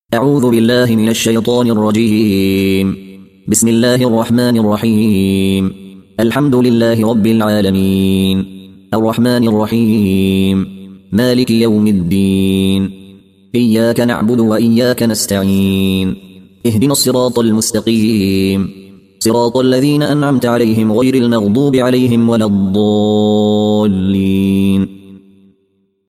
أعوذ بالله من الشيطان الرجيم. بسم الله الرحمن الرحيم. الحمد لله رب العالمين، الرحمن الرحيم، مالك يوم الدين، إياك نعبد وإياك نستعين، اهدنا الصراط المستقيم، صراط الذين أنعمت عليهم غير المغضوب عليهم ولا الضالين.